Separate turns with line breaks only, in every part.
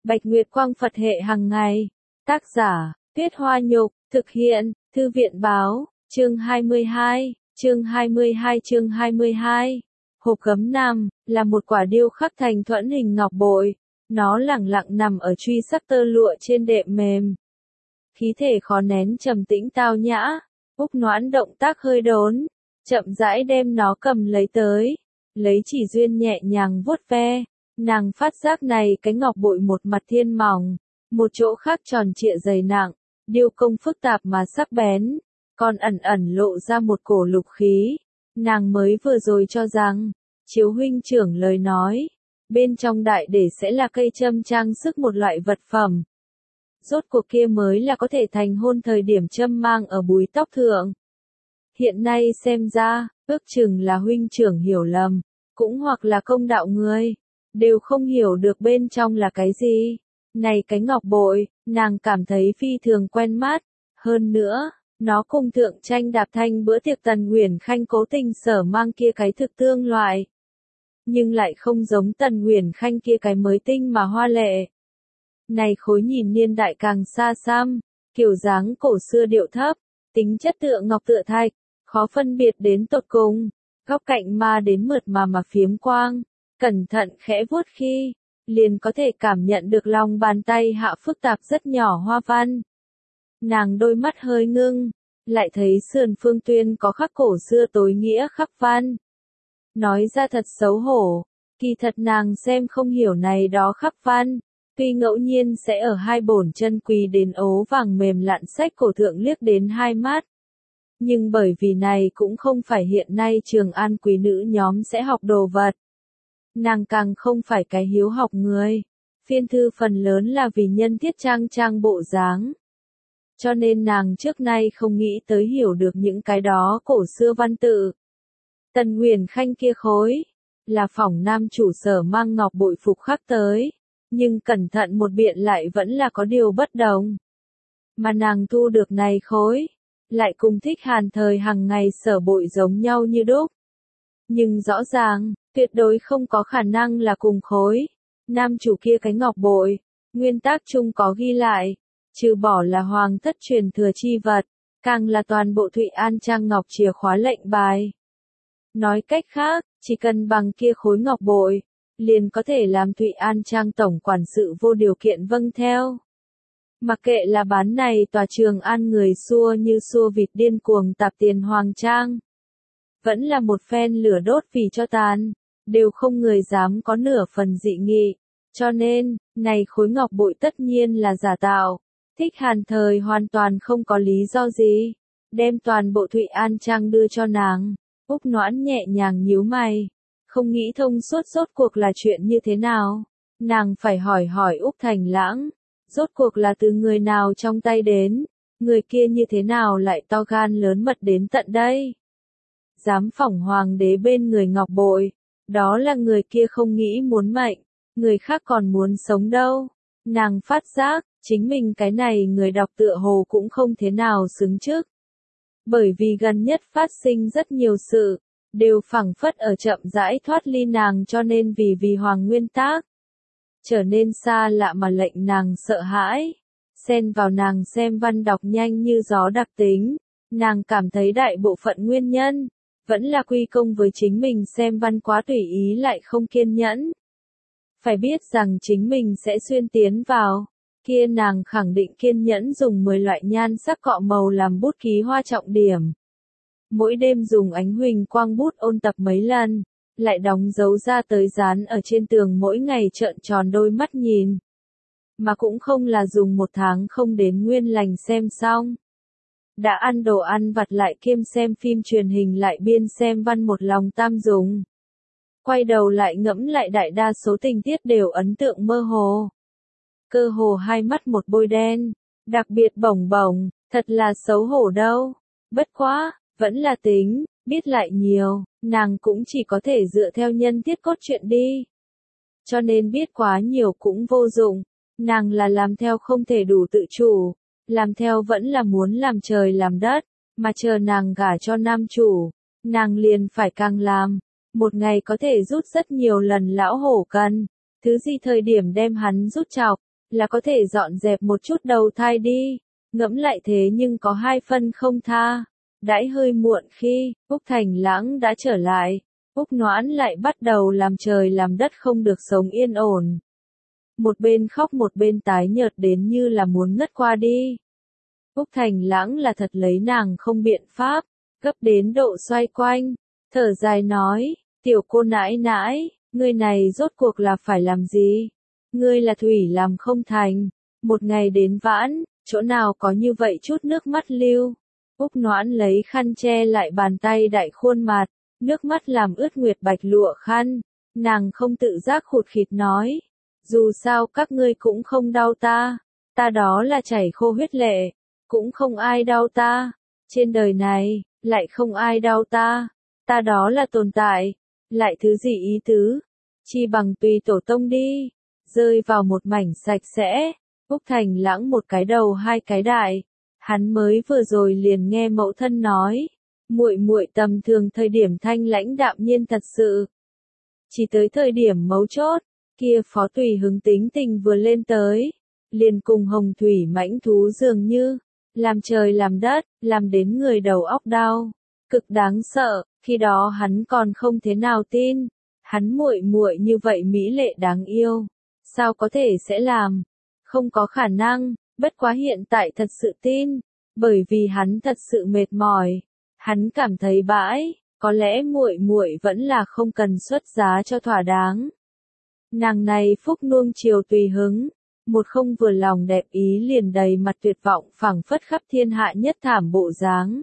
Bạch Nguyệt Quang Phật hệ hàng ngày. Tác giả, Tuyết Hoa Nhục, thực hiện, Thư viện Báo, chương 22, chương 22. Hộp gấm nam, là một quả điêu khắc thành thuẫn hình ngọc bội. Nó lẳng lặng nằm ở truy sắc tơ lụa trên đệm mềm. Khí thể khó nén trầm tĩnh tao nhã, Úc Noãn động tác hơi đốn, chậm rãi đem nó cầm lấy tới, lấy chỉ duyên nhẹ nhàng vuốt ve. Nàng phát giác này cái ngọc bội một mặt thiên mỏng, một chỗ khác tròn trịa dày nặng, điêu công phức tạp mà sắc bén, còn ẩn ẩn lộ ra một cổ lục khí. Nàng mới vừa rồi cho rằng, chiếu huynh trưởng lời nói, bên trong đại để sẽ là cây châm trang sức một loại vật phẩm. Rốt cuộc kia mới là có thể thành hôn thời điểm châm mang ở búi tóc thượng. Hiện nay xem ra, ước chừng là huynh trưởng hiểu lầm, cũng hoặc là công đạo người, đều không hiểu được bên trong là cái gì. Này cái ngọc bội, nàng cảm thấy phi thường quen mắt, hơn nữa, nó cùng thượng tranh đạp thanh bữa tiệc Tần Uyển Khanh cố tình sở mang kia cái thực tương loại. Nhưng lại không giống Tần Uyển Khanh kia cái mới tinh mà hoa lệ. Này khối nhìn niên đại càng xa xăm, kiểu dáng cổ xưa điệu thấp, tính chất tựa ngọc tựa thạch, khó phân biệt đến tột cùng, góc cạnh ma đến mượt mà phiếm quang, cẩn thận khẽ vuốt khi, liền có thể cảm nhận được lòng bàn tay hạ phức tạp rất nhỏ hoa văn. Nàng đôi mắt hơi ngưng, lại thấy sườn phương tuyên có khắc cổ xưa tối nghĩa khắc văn. Nói ra thật xấu hổ, kỳ thật nàng xem không hiểu này đó khắc văn, tuy ngẫu nhiên sẽ ở hai bổn chân quý đến ố vàng mềm lặn sách cổ thượng liếc đến hai mắt. Nhưng bởi vì này cũng không phải hiện nay Trường An quý nữ nhóm sẽ học đồ vật. Nàng càng không phải cái hiếu học người, phiên thư phần lớn là vì nhân tiết trang bộ dáng. Cho nên nàng trước nay không nghĩ tới hiểu được những cái đó cổ xưa văn tự. Tần Uyển Khanh kia khối, là phỏng nam chủ sở mang ngọc bội phục khắc tới, nhưng cẩn thận một biện lại vẫn là có điều bất đồng. Mà nàng thu được này khối, lại cùng Thích Hàn thời hàng ngày sở bội giống nhau như đúc. Nhưng rõ ràng, tuyệt đối không có khả năng là cùng khối. Nam chủ kia cái ngọc bội, nguyên tác chung có ghi lại, trừ bỏ là hoàng thất truyền thừa chi vật, càng là toàn bộ Thụy An Trang ngọc chìa khóa lệnh bài. Nói cách khác, chỉ cần bằng kia khối ngọc bội, liền có thể làm Thụy An Trang tổng quản sự vô điều kiện vâng theo. Mặc kệ là bán này tòa Trường An người xua như xua vịt điên cuồng tạp tiền hoàng trang. Vẫn là một phen lửa đốt vì cho tàn, đều không người dám có nửa phần dị nghị. Cho nên, này khối ngọc bội tất nhiên là giả tạo. Thích Hàn thời hoàn toàn không có lý do gì, đem toàn bộ Thụy An Trang đưa cho nàng. Úc Noãn nhẹ nhàng nhíu mày, không nghĩ thông suốt rốt cuộc là chuyện như thế nào. Nàng phải hỏi Úc Thành Lãng, rốt cuộc là từ người nào trong tay đến, người kia như thế nào lại to gan lớn mật đến tận đây. Dám phỏng hoàng đế bên người ngọc bội, đó là người kia không nghĩ muốn mệnh, người khác còn muốn sống đâu. Nàng phát giác, chính mình cái này người đọc tựa hồ cũng không thế nào xứng trước. Bởi vì gần nhất phát sinh rất nhiều sự, đều phảng phất ở chậm rãi thoát ly nàng cho nên vì hoàng nguyên tác. Trở nên xa lạ mà lệnh nàng sợ hãi. Xen vào nàng xem văn đọc nhanh như gió đặc tính, nàng cảm thấy đại bộ phận nguyên nhân, vẫn là quy công với chính mình xem văn quá tùy ý lại không kiên nhẫn. Phải biết rằng chính mình sẽ xuyên tiến vào, kia nàng khẳng định kiên nhẫn dùng 10 loại nhan sắc cọ màu làm bút ký hoa trọng điểm. Mỗi đêm dùng ánh huỳnh quang bút ôn tập mấy lần, lại đóng dấu ra tới dán ở trên tường mỗi ngày trợn tròn đôi mắt nhìn. Mà cũng không là dùng 1 tháng không đến nguyên lành xem xong. Đã ăn đồ ăn vặt lại kiêm xem phim truyền hình lại biên xem văn một lòng tam dùng. Quay đầu lại ngẫm lại đại đa số tình tiết đều ấn tượng mơ hồ. Cơ hồ hai mắt một bôi đen, đặc biệt bồng bồng, thật là xấu hổ đâu. Bất quá, vẫn là tính, biết lại nhiều, nàng cũng chỉ có thể dựa theo nhân tiết cốt truyện đi. Cho nên biết quá nhiều cũng vô dụng, nàng là làm theo không thể đủ tự chủ, làm theo vẫn là muốn làm trời làm đất, mà chờ nàng gả cho nam chủ, nàng liền phải càng làm. Một ngày có thể rút rất nhiều lần lão hổ cân, thứ gì thời điểm đem hắn rút chọc, là có thể dọn dẹp một chút đầu thai đi. Ngẫm lại thế nhưng có 2 phân không tha. Đãi hơi muộn khi, Úc Thành Lãng đã trở lại, Úc Noãn lại bắt đầu làm trời làm đất không được sống yên ổn. Một bên khóc một bên tái nhợt đến như là muốn ngất qua đi. Úc Thành Lãng là thật lấy nàng không biện pháp, gấp đến độ xoay quanh, thở dài nói, tiểu cô nãi nãi, ngươi này rốt cuộc là phải làm gì? Ngươi là thủy làm không thành, một ngày đến vãn, chỗ nào có như vậy chút nước mắt lưu. Úc Noãn lấy khăn che lại bàn tay đại khuôn mặt, nước mắt làm ướt nguyệt bạch lụa khăn, nàng không tự giác khụt khịt nói, dù sao các ngươi cũng không đau ta, ta đó là chảy khô huyết lệ, cũng không ai đau ta, trên đời này, lại không ai đau ta đó là tồn tại, lại thứ gì ý tứ, chi bằng tùy tổ tông đi, rơi vào một mảnh sạch sẽ, Úc Thành Lãng một cái đầu 2 cái đại, hắn mới vừa rồi liền nghe mẫu thân nói, muội muội tầm thường thời điểm thanh lãnh đạm nhiên thật sự, chỉ tới thời điểm mấu chốt, kia Phó Tùy Hứng tính tình vừa lên tới, liền cùng hồng thủy mãnh thú dường như, làm trời làm đất, làm đến người đầu óc đau, cực đáng sợ, khi đó hắn còn không thế nào tin, hắn muội muội như vậy mỹ lệ đáng yêu, sao có thể sẽ làm, không có khả năng, bất quá hiện tại thật sự tin, bởi vì hắn thật sự mệt mỏi, hắn cảm thấy bãi, có lẽ muội muội vẫn là không cần xuất giá cho thỏa đáng. Nàng này phúc nuông chiều tùy hứng, một không vừa lòng đẹp ý liền đầy mặt tuyệt vọng phảng phất khắp thiên hạ nhất thảm bộ dáng.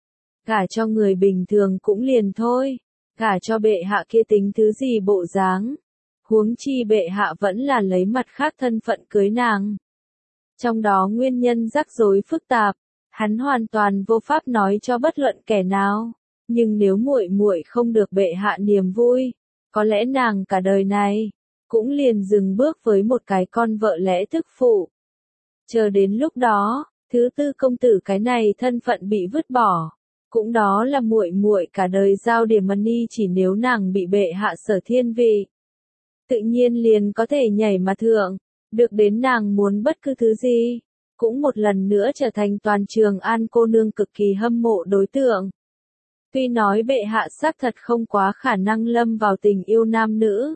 Gả cho người bình thường cũng liền thôi, gả cho bệ hạ kia tính thứ gì bộ dáng. Huống chi bệ hạ vẫn là lấy mặt khác thân phận cưới nàng. Trong đó nguyên nhân rắc rối phức tạp, hắn hoàn toàn vô pháp nói cho bất luận kẻ nào, nhưng nếu muội muội không được bệ hạ niềm vui, có lẽ nàng cả đời này cũng liền dừng bước với một cái con vợ lẽ thức phụ. Chờ đến lúc đó, thứ tư công tử cái này thân phận bị vứt bỏ, cũng đó là muội muội cả đời giao điểm money chỉ nếu nàng bị bệ hạ sở thiên vị. Tự nhiên liền có thể nhảy mà thượng, được đến nàng muốn bất cứ thứ gì, cũng một lần nữa trở thành toàn Trường An cô nương cực kỳ hâm mộ đối tượng. Tuy nói bệ hạ xác thật không quá khả năng lâm vào tình yêu nam nữ.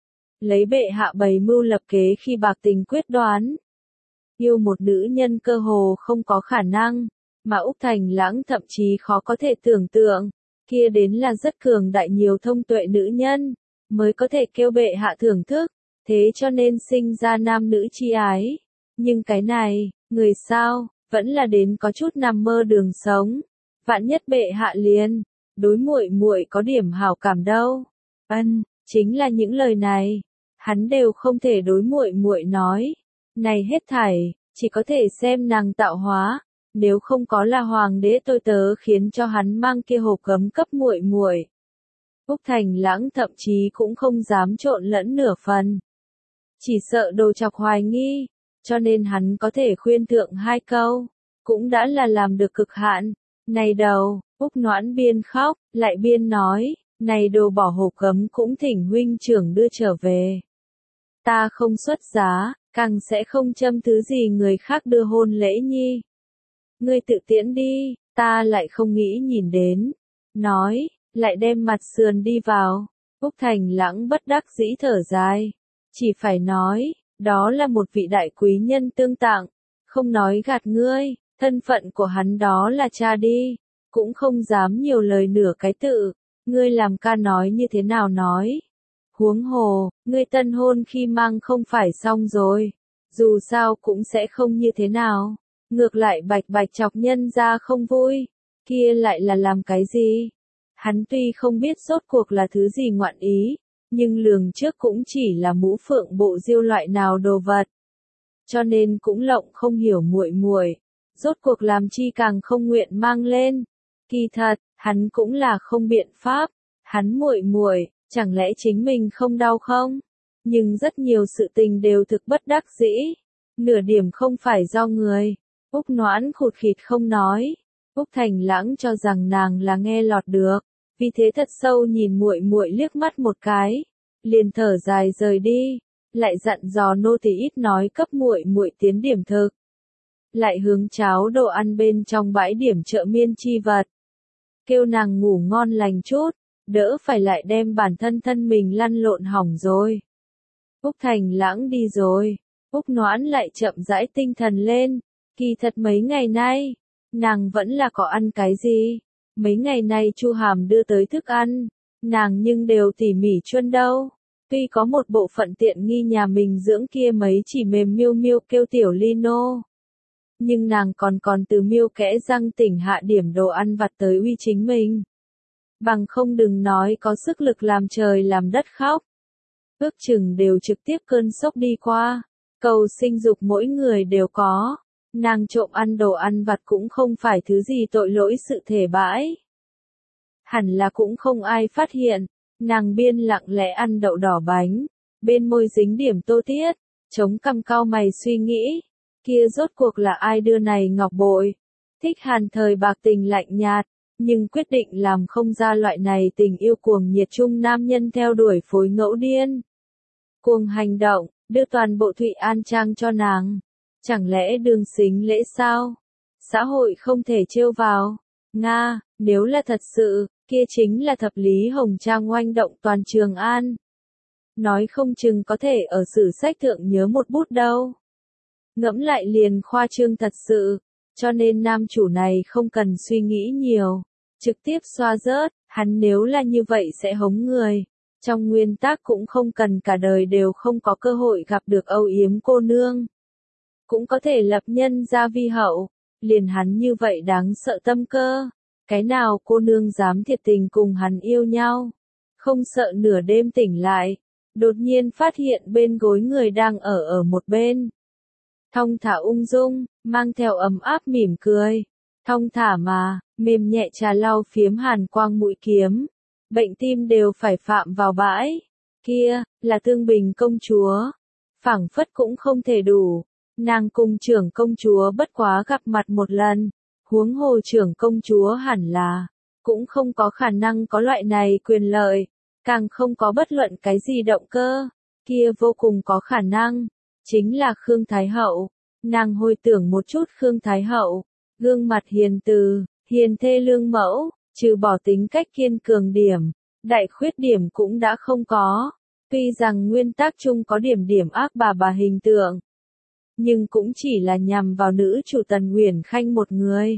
Lấy bệ hạ bày mưu lập kế khi bạc tình quyết đoán. Yêu một nữ nhân cơ hồ không có khả năng, mà Úc Thành Lãng thậm chí khó có thể tưởng tượng, kia đến là rất cường đại nhiều thông tuệ nữ nhân, mới có thể kêu bệ hạ thưởng thức, thế cho nên sinh ra nam nữ chi ái. Nhưng cái này, người sao, vẫn là đến có chút nằm mơ đường sống. Vạn nhất bệ hạ liền, đối muội muội có điểm hảo cảm đâu. Chính là những lời này, hắn đều không thể đối muội muội nói. Này hết thảy, chỉ có thể xem nàng tạo hóa, nếu không có là hoàng đế tôi tớ khiến cho hắn mang kia hộp gấm cấp muội muội. Úc Thành Lãng thậm chí cũng không dám trộn lẫn nửa phần. Chỉ sợ đồ chọc hoài nghi, cho nên hắn có thể khuyên thượng 2 câu, cũng đã là làm được cực hạn. Này đầu, Úc Noãn biên khóc, lại biên nói, này đồ bỏ hộp gấm cũng thỉnh huynh trưởng đưa trở về. Ta không xuất giá, càng sẽ không châm thứ gì người khác đưa hôn lễ nhi. Ngươi tự tiễn đi, ta lại không nghĩ nhìn đến. Nói, lại đem mặt sườn đi vào. Úc Thành Lãng bất đắc dĩ thở dài. Chỉ phải nói, đó là một vị đại quý nhân tương tặng. Không nói gạt ngươi, thân phận của hắn đó là cha đi. Cũng không dám nhiều lời nửa cái tự. Ngươi làm ca nói như thế nào nói. Huống hồ, ngươi tân hôn khi mang không phải xong rồi. Dù sao cũng sẽ không như thế nào. Ngược lại bạch bạch chọc nhân ra không vui. Kia lại là làm cái gì? Hắn tuy không biết rốt cuộc là thứ gì ngoạn ý, nhưng lường trước cũng chỉ là mũ phượng bộ diêu loại nào đồ vật. Cho nên cũng lộng không hiểu muội muội, rốt cuộc làm chi càng không nguyện mang lên. Kỳ thật, hắn cũng là không biện pháp, hắn muội muội, chẳng lẽ chính mình không đau không? Nhưng rất nhiều sự tình đều thực bất đắc dĩ, nửa điểm không phải do người. Úc Noãn khụt khịt không nói, Úc Thành Lãng cho rằng nàng là nghe lọt được, vì thế thật sâu nhìn muội muội liếc mắt một cái, liền thở dài rời đi, lại dặn dò nô tỳ ít nói cấp muội muội tiến điểm thực. Lại hướng cháo đồ ăn bên trong bãi điểm chợ miên chi vật. Kêu nàng ngủ ngon lành chút, đỡ phải lại đem bản thân thân mình lăn lộn hỏng rồi. Úc Thành Lãng đi rồi, Úc Noãn lại chậm rãi tinh thần lên, kỳ thật mấy ngày nay, nàng vẫn là có ăn cái gì. Mấy ngày nay Chu Hàm đưa tới thức ăn, nàng nhưng đều tỉ mỉ chuân đâu. Tuy có một bộ phận tiện nghi nhà mình dưỡng kia mấy chỉ mềm miêu miêu kêu tiểu Lino. Nhưng nàng còn từ miêu kẽ răng tỉnh hạ điểm đồ ăn vặt tới uy chính mình. Bằng không đừng nói có sức lực làm trời làm đất khóc. Ước chừng đều trực tiếp cơn sốc đi qua. Cầu sinh dục mỗi người đều có. Nàng trộm ăn đồ ăn vặt cũng không phải thứ gì tội lỗi sự thể bãi. Hẳn là cũng không ai phát hiện. Nàng biên lặng lẽ ăn đậu đỏ bánh. Bên môi dính điểm tô tiết. Chống cằm cau mày suy nghĩ. Kia rốt cuộc là ai đưa này ngọc bội. Thích Hàn thời bạc tình lạnh nhạt. Nhưng quyết định làm không ra loại này tình yêu cuồng nhiệt trung nam nhân theo đuổi phối ngẫu điên. Cuồng hành động, đưa toàn bộ Thụy An Trang cho nàng. Chẳng lẽ đường xính lễ sao? Xã hội không thể trêu vào. Nga, nếu là thật sự, kia chính là thập lý hồng trang oanh động toàn Trường An. Nói không chừng có thể ở sử sách thượng nhớ một bút đâu. Ngẫm lại liền khoa trương thật sự. Cho nên nam chủ này không cần suy nghĩ nhiều. Trực tiếp xoa rớt, hắn nếu là như vậy sẽ hống người. Trong nguyên tắc cũng không cần cả đời đều không có cơ hội gặp được âu yếm cô nương. Cũng có thể lập nhân gia vi hậu. Liền hắn như vậy đáng sợ tâm cơ. Cái nào cô nương dám thiệt tình cùng hắn yêu nhau. Không sợ nửa đêm tỉnh lại. Đột nhiên phát hiện bên gối người đang ở một bên. Thong thả ung dung, mang theo ấm áp mỉm cười. Thong thả mà, mềm nhẹ trà lau phiếm hàn quang mũi kiếm. Bệnh tim đều phải phạm vào bãi. Kia, là Thương Bình công chúa. Phảng phất cũng không thể đủ. Nàng cùng trưởng công chúa bất quá gặp mặt một lần. Huống hồ trưởng công chúa hẳn là, cũng không có khả năng có loại này quyền lợi. Càng không có bất luận cái gì động cơ. Kia vô cùng có khả năng. Chính là Khương Thái Hậu. Nàng hồi tưởng một chút Khương Thái Hậu. Gương mặt hiền từ, hiền thê lương mẫu, trừ bỏ tính cách kiên cường điểm. Đại khuyết điểm cũng đã không có. Tuy rằng nguyên tắc chung có điểm ác bà hình tượng. Nhưng cũng chỉ là nhằm vào nữ chủ Tần Uyển Khanh một người.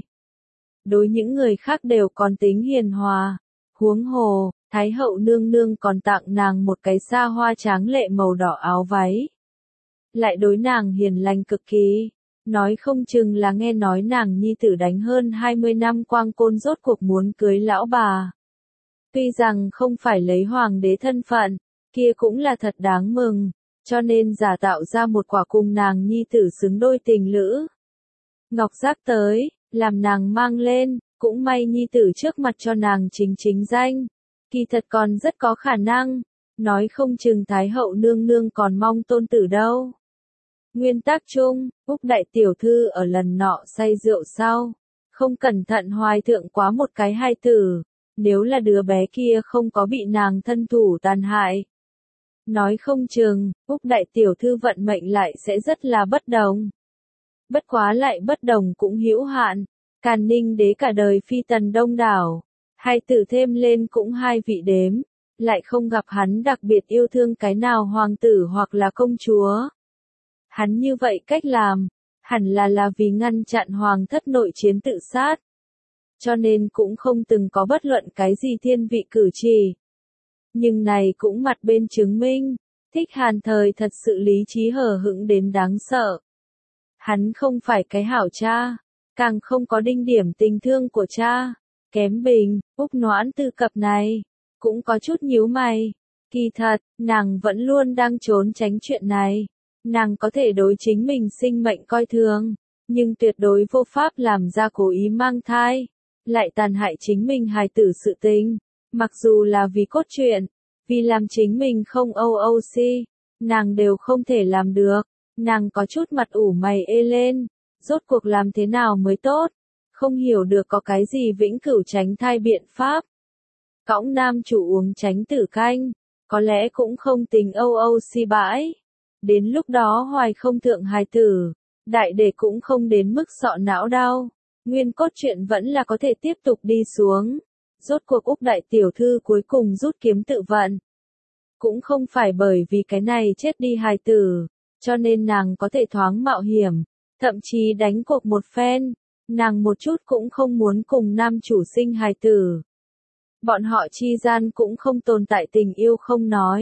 Đối những người khác đều còn tính hiền hòa. Huống hồ, Thái Hậu nương nương còn tặng nàng một cái xa hoa tráng lệ màu đỏ áo váy. Lại đối nàng hiền lành cực kỳ. Nói không chừng là nghe nói nàng nhi tử đánh hơn 20 năm quang côn rốt cuộc muốn cưới lão bà. Tuy rằng không phải lấy hoàng đế thân phận, kia cũng là thật đáng mừng, cho nên giả tạo ra một quả cùng nàng nhi tử xứng đôi tình lữ. Ngọc giác tới, làm nàng mang lên, cũng may nhi tử trước mặt cho nàng chính danh. Kỳ thật còn rất có khả năng, nói không chừng Thái Hậu nương nương còn mong tôn tử đâu. Nguyên tắc chung, Úc đại tiểu thư ở lần nọ say rượu sau, không cẩn thận hoài thượng quá một cái hai tử, nếu là đứa bé kia không có bị nàng thân thủ tàn hại. Nói không chừng, Úc đại tiểu thư vận mệnh lại sẽ rất là bất đồng. Bất quá lại bất đồng cũng hữu hạn, Càn Ninh đế cả đời phi tần đông đảo, hai tử thêm lên cũng hai vị đếm, lại không gặp hắn đặc biệt yêu thương cái nào hoàng tử hoặc là công chúa. Hắn như vậy cách làm, hẳn là vì ngăn chặn hoàng thất nội chiến tự sát. Cho nên cũng không từng có bất luận cái gì thiên vị cử chỉ. Nhưng này cũng mặt bên chứng minh, Thích Hàn thời thật sự lý trí hờ hững đến đáng sợ. Hắn không phải cái hảo cha, càng không có đinh điểm tình thương của cha. Kém Bình, Úc Noãn tư cập này, cũng có chút nhíu mày. Kỳ thật, nàng vẫn luôn đang trốn tránh chuyện này. Nàng có thể đối chính mình sinh mệnh coi thường, nhưng tuyệt đối vô pháp làm ra cố ý mang thai, lại tàn hại chính mình hài tử sự tình. Mặc dù là vì cốt truyện, vì làm chính mình không OOC, nàng đều không thể làm được. Nàng có chút mặt ủ mày ê lên, rốt cuộc làm thế nào mới tốt, không hiểu được có cái gì vĩnh cửu tránh thai biện pháp. Cõng nam chủ uống tránh tử canh, có lẽ cũng không tính OOC bãi. Đến lúc đó hoài không thượng hài tử, đại đệ cũng không đến mức sọ não đau. Nguyên cốt truyện vẫn là có thể tiếp tục đi xuống. Rốt cuộc Úc đại tiểu thư cuối cùng rút kiếm tự vận. Cũng không phải bởi vì cái này chết đi hài tử, cho nên nàng có thể thoáng mạo hiểm, thậm chí đánh cuộc một phen. Nàng một chút cũng không muốn cùng nam chủ sinh hài tử. Bọn họ chi gian cũng không tồn tại tình yêu không nói.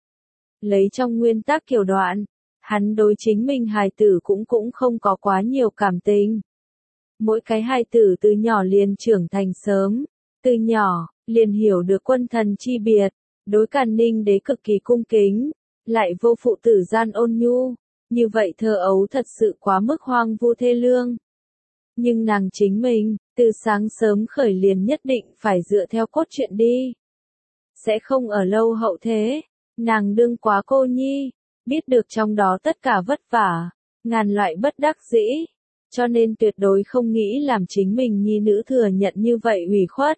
Lấy trong nguyên tắc kiểu đoạn, hắn đối chính mình hài tử cũng không có quá nhiều cảm tình. Mỗi cái hài tử từ nhỏ liền trưởng thành sớm, từ nhỏ, liền hiểu được quân thần chi biệt, đối Càn Ninh đế cực kỳ cung kính, lại vô phụ tử gian ôn nhu, như vậy thơ ấu thật sự quá mức hoang vu thê lương. Nhưng nàng chính mình, từ sáng sớm khởi liền nhất định phải dựa theo cốt truyện đi. Sẽ không ở lâu hậu thế, nàng đương quá cô nhi, biết được trong đó tất cả vất vả, ngàn loại bất đắc dĩ, cho nên tuyệt đối không nghĩ làm chính mình nhi nữ thừa nhận như vậy ủy khuất.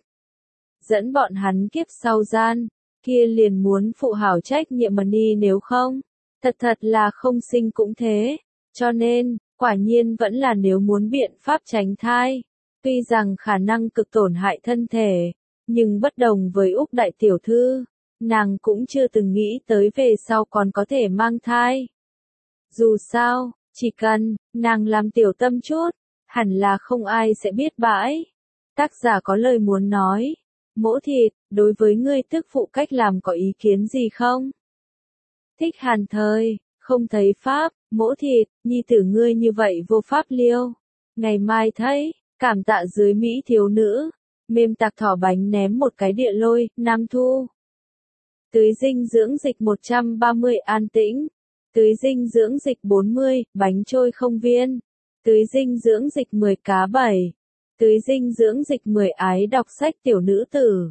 Dẫn bọn hắn kiếp sau gian, kia liền muốn phụ hảo trách nhiệm mà đi nếu không, thật là không sinh cũng thế, cho nên, quả nhiên vẫn là nếu muốn biện pháp tránh thai, tuy rằng khả năng cực tổn hại thân thể, nhưng bất đồng với Úc đại tiểu thư, nàng cũng chưa từng nghĩ tới về sau còn có thể mang thai. Dù sao, chỉ cần, nàng làm tiểu tâm chút, hẳn là không ai sẽ biết bãi. Tác giả có lời muốn nói, Mỗ Thịt, đối với ngươi tức phụ cách làm có ý kiến gì không? Thích Hàn Thời, không thấy pháp, Mỗ Thịt, nhi tử ngươi như vậy vô pháp liêu. Ngày mai thấy, cảm tạ dưới Mỹ thiếu nữ, mềm tạc thỏ bánh ném một cái địa lôi, Nam Thu. Tưới dinh dưỡng dịch 130 an tĩnh. Tưới dinh dưỡng dịch 40, bánh trôi không viên. Tưới dinh dưỡng dịch 10 cá 7. Tưới dinh dưỡng dịch 10 ái đọc sách tiểu nữ tử.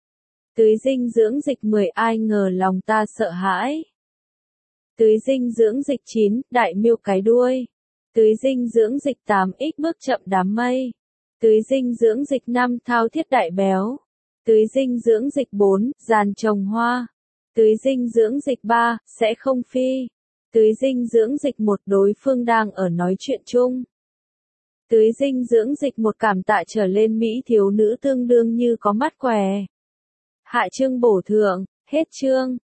Tưới dinh dưỡng dịch 10 ai ngờ lòng ta sợ hãi. Tưới dinh dưỡng dịch 9, đại miêu cái đuôi. Tưới dinh dưỡng dịch 8, ít bước chậm đám mây. Tưới dinh dưỡng dịch 5, thao thiết đại béo. Tưới dinh dưỡng dịch 4, giàn trồng hoa. Tưới dinh dưỡng dịch 3, sẽ không phi. Tưới dinh dưỡng dịch 1, đối phương đang ở nói chuyện chung. Tưới dinh dưỡng dịch 1, cảm tạ trở lên Mỹ thiếu nữ tương đương như có mắt què. Hạ chương bổ thượng, hết chương.